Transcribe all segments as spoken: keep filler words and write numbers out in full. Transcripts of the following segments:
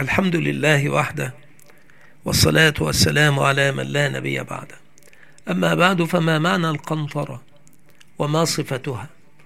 الحمد لله وحده، والصلاة والسلام على من لا نبي بعده. أما بعد، فما معنى القنطرة وما صفتها؟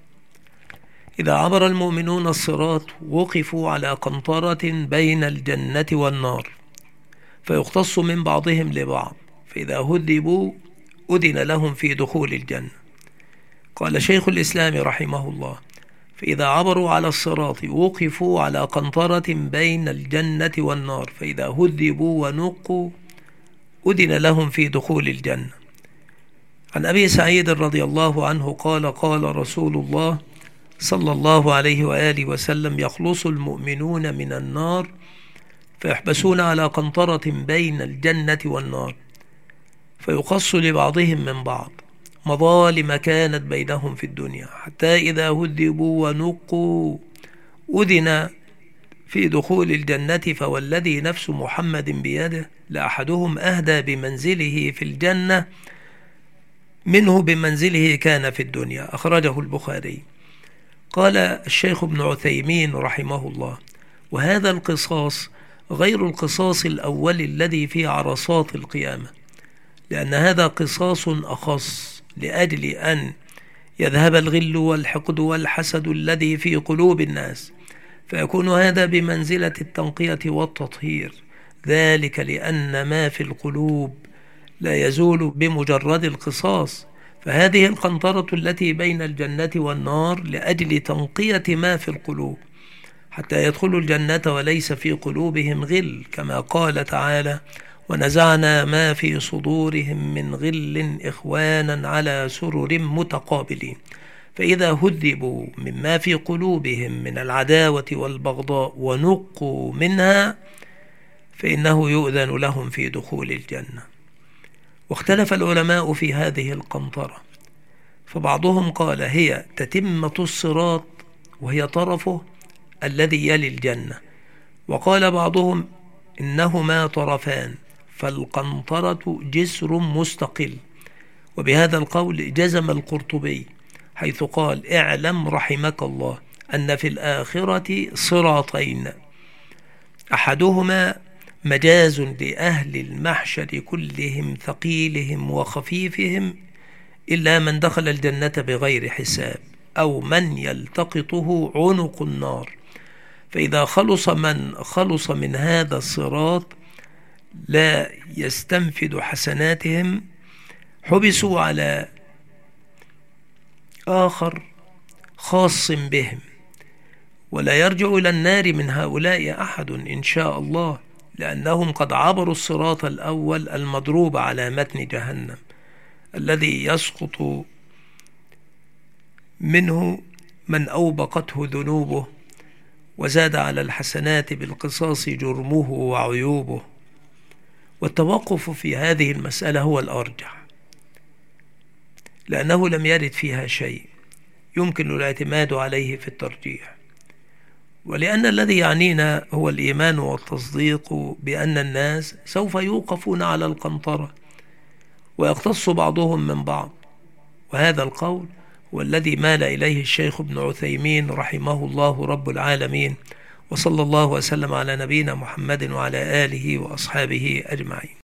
إذا عبر المؤمنون الصراط وقفوا على قنطرة بين الجنة والنار، فيقتص من بعضهم لبعض، فإذا هذبوا أذن لهم في دخول الجنة. قال شيخ الإسلام رحمه الله: فإذا عبروا على الصراط وقفوا على قنطرة بين الجنة والنار، فإذا هذبوا ونقوا أذن لهم في دخول الجنة. عن أبي سعيد رضي الله عنه قال: قال رسول الله صلى الله عليه وآله وسلم: يخلص المؤمنون من النار فيحبسون على قنطرة بين الجنة والنار، فيقص لبعضهم من بعض مظالم كانت بينهم في الدنيا، حتى إذا هذبوا ونقوا أذن في دخول الجنة. فوالذي نفس محمد بيده لأحدهم أهدى بمنزله في الجنة منه بمنزله كان في الدنيا. أخرجه البخاري. قال الشيخ ابن عثيمين رحمه الله: وهذا القصاص غير القصاص الأول الذي في عرصات القيامة، لأن هذا قصاص أخص لأجل أن يذهب الغل والحقد والحسد الذي في قلوب الناس، فيكون هذا بمنزلة التنقية والتطهير، ذلك لأن ما في القلوب لا يزول بمجرد القصاص. فهذه القنطرة التي بين الجنة والنار لأجل تنقية ما في القلوب، حتى يدخلوا الجنة وليس في قلوبهم غل، كما قال تعالى: ونزعنا ما في صدورهم من غل إخوانا على سرر متقابلين. فإذا هذبوا مما في قلوبهم من العداوة والبغضاء ونقوا منها، فإنه يؤذن لهم في دخول الجنة. واختلف العلماء في هذه القنطرة، فبعضهم قال: هي تتمة الصراط وهي طرفه الذي يلي الجنة، وقال بعضهم إنهما طرفان، فالقنطرة جسر مستقل. وبهذا القول جزم القرطبي، حيث قال: اعلم رحمك الله أن في الآخرة صراطين، أحدهما مجاز لأهل المحشر كلهم ثقيلهم وخفيفهم إلا من دخل الجنة بغير حساب، أو من يلتقطه عنق النار. فإذا خلص من خلص من هذا الصراط لا يستنفد حسناتهم، حبسوا على آخر خاص بهم، ولا يرجع إلى النار من هؤلاء أحد إن شاء الله، لأنهم قد عبروا الصراط الأول المضروب على متن جهنم، الذي يسقط منه من أوبقته ذنوبه، وزاد على الحسنات بالقصاص جرمه وعيوبه. والتوقف في هذه المسألة هو الأرجح، لأنه لم يرد فيها شيء يمكن الاعتماد عليه في الترجيح، ولأن الذي يعنينا هو الإيمان والتصديق بأن الناس سوف يوقفون على القنطرة ويقتص بعضهم من بعض. وهذا القول هو الذي مال إليه الشيخ ابن عثيمين رحمه الله رب العالمين، وصلى الله وسلم على نبينا محمد وعلى آله وأصحابه أجمعين.